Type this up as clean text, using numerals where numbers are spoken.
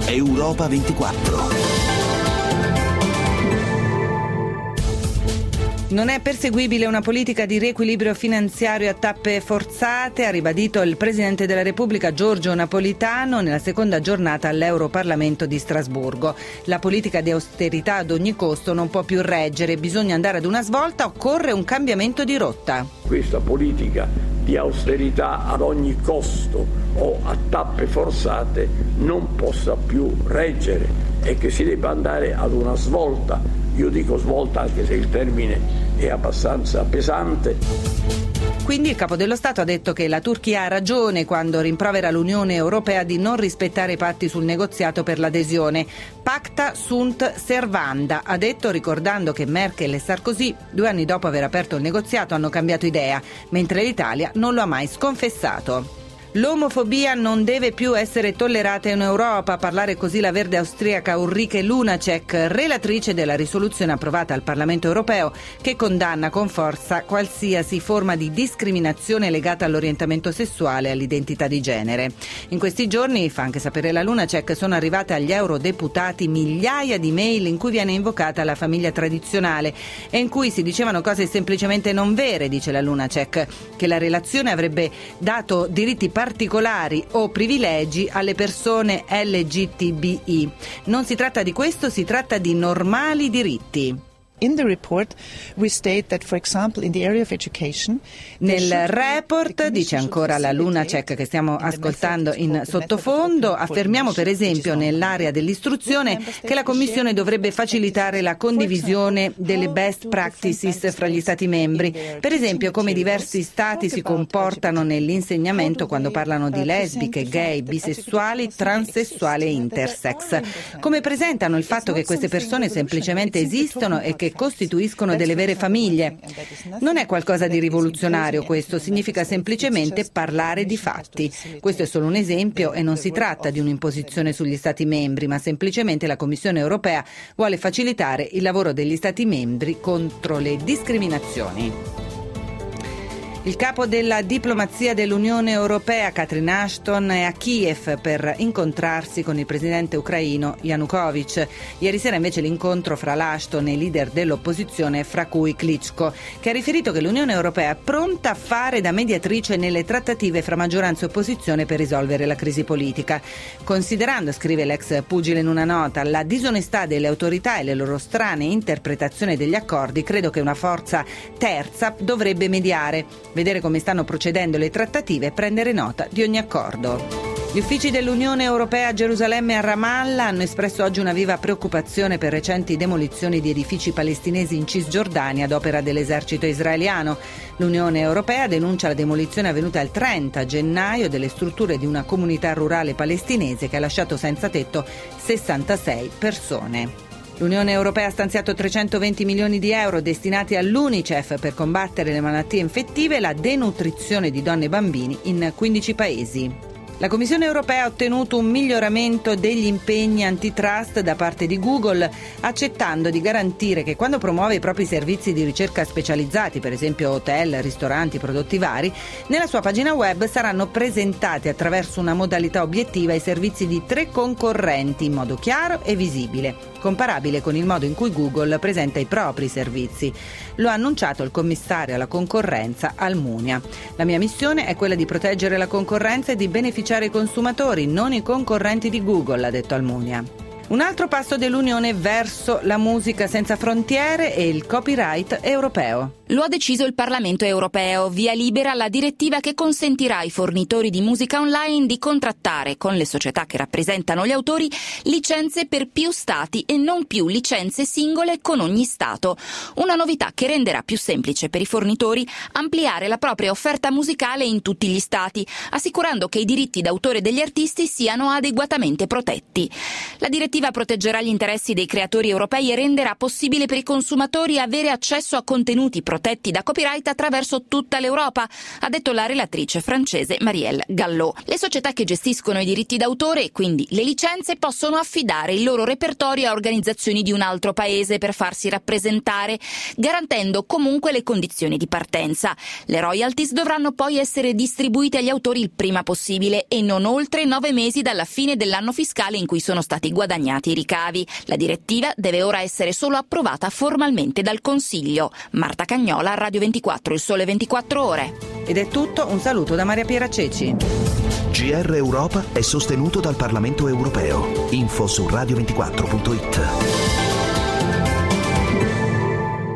Europa 24. Non è perseguibile una politica di riequilibrio finanziario a tappe forzate, ha ribadito il Presidente della Repubblica Giorgio Napolitano nella seconda giornata all'Europarlamento di Strasburgo. La politica di austerità ad ogni costo non può più reggere, bisogna andare ad una svolta, occorre un cambiamento di rotta. Questa politica di austerità ad ogni costo o a tappe forzate non possa più reggere e che si debba andare ad una svolta. Io dico svolta anche se il termine è abbastanza pesante. Quindi il Capo dello Stato ha detto che la Turchia ha ragione quando rimprovera l'Unione Europea di non rispettare i patti sul negoziato per l'adesione. Pacta sunt servanda, ha detto, ricordando che Merkel e Sarkozy, 2 anni dopo aver aperto il negoziato, hanno cambiato idea, mentre l'Italia non lo ha mai sconfessato. L'omofobia non deve più essere tollerata in Europa, a parlare così la verde austriaca Ulrike Lunacek, relatrice della risoluzione approvata al Parlamento europeo che condanna con forza qualsiasi forma di discriminazione legata all'orientamento sessuale e all'identità di genere. In questi giorni, fa anche sapere la Lunacek, sono arrivate agli eurodeputati migliaia di mail in cui viene invocata la famiglia tradizionale e in cui si dicevano cose semplicemente non vere, dice la Lunacek, che la relazione avrebbe dato diritti particolari o privilegi alle persone LGTBI. Non si tratta di questo, si tratta di normali diritti. In the report we state that, for example, in the area of education, nel report, dice ancora la Lunacek che stiamo ascoltando in sottofondo, affermiamo per esempio nell'area dell'istruzione che la Commissione dovrebbe facilitare la condivisione delle best practices fra gli Stati membri, per esempio come diversi Stati si comportano nell'insegnamento quando parlano di lesbiche, gay, bisessuali, transessuali e intersex, come presentano il fatto che queste persone semplicemente esistono e che costituiscono delle vere famiglie. Non è qualcosa di rivoluzionario questo, significa semplicemente parlare di fatti. Questo è solo un esempio e non si tratta di un'imposizione sugli Stati membri, ma semplicemente la Commissione europea vuole facilitare il lavoro degli Stati membri contro le discriminazioni. Il capo della diplomazia dell'Unione Europea, Catherine Ashton, è a Kiev per incontrarsi con il presidente ucraino Yanukovych. Ieri sera invece l'incontro fra l'Ashton e i leader dell'opposizione, fra cui Klitschko, che ha riferito che l'Unione Europea è pronta a fare da mediatrice nelle trattative fra maggioranza e opposizione per risolvere la crisi politica. Considerando, scrive l'ex pugile in una nota, la disonestà delle autorità e le loro strane interpretazioni degli accordi, credo che una forza terza dovrebbe mediare, vedere come stanno procedendo le trattative e prendere nota di ogni accordo. Gli uffici dell'Unione Europea a Gerusalemme e a Ramallah hanno espresso oggi una viva preoccupazione per recenti demolizioni di edifici palestinesi in Cisgiordania ad opera dell'esercito israeliano. L'Unione Europea denuncia la demolizione avvenuta il 30 gennaio delle strutture di una comunità rurale palestinese che ha lasciato senza tetto 66 persone. L'Unione Europea ha stanziato 320 milioni di euro destinati all'UNICEF per combattere le malattie infettive e la denutrizione di donne e bambini in 15 paesi. La Commissione Europea ha ottenuto un miglioramento degli impegni antitrust da parte di Google, accettando di garantire che quando promuove i propri servizi di ricerca specializzati, per esempio hotel, ristoranti, prodotti vari, nella sua pagina web saranno presentati attraverso una modalità obiettiva i servizi di 3 concorrenti in modo chiaro e visibile, comparabile con il modo in cui Google presenta i propri servizi. Lo ha annunciato il commissario alla concorrenza Almunia. La mia missione è quella di proteggere la concorrenza e di beneficiare i consumatori, non i concorrenti di Google, ha detto Almunia. Un altro passo dell'Unione verso la musica senza frontiere e il copyright europeo. Lo ha deciso il Parlamento europeo, via libera alla direttiva che consentirà ai fornitori di musica online di contrattare con le società che rappresentano gli autori licenze per più stati e non più licenze singole con ogni stato. Una novità che renderà più semplice per i fornitori ampliare la propria offerta musicale in tutti gli stati, assicurando che i diritti d'autore degli artisti siano adeguatamente protetti. La direttiva direttiva proteggerà gli interessi dei creatori europei e renderà possibile per i consumatori avere accesso a contenuti protetti da copyright attraverso tutta l'Europa, ha detto la relatrice francese Marielle Gallo. Le società che gestiscono i diritti d'autore e quindi le licenze possono affidare il loro repertorio a organizzazioni di un altro paese per farsi rappresentare, garantendo comunque le condizioni di partenza. Le royalties dovranno poi essere distribuite agli autori il prima possibile e non oltre 9 mesi dalla fine dell'anno fiscale in cui sono stati guadagnati i ricavi. La direttiva deve ora essere solo approvata formalmente dal Consiglio. Marta Cagnola, Radio 24, Il Sole 24 Ore. Ed è tutto, un saluto da Maria Piera Ceci. GR Europa è sostenuto dal Parlamento europeo. Info su radio24.it.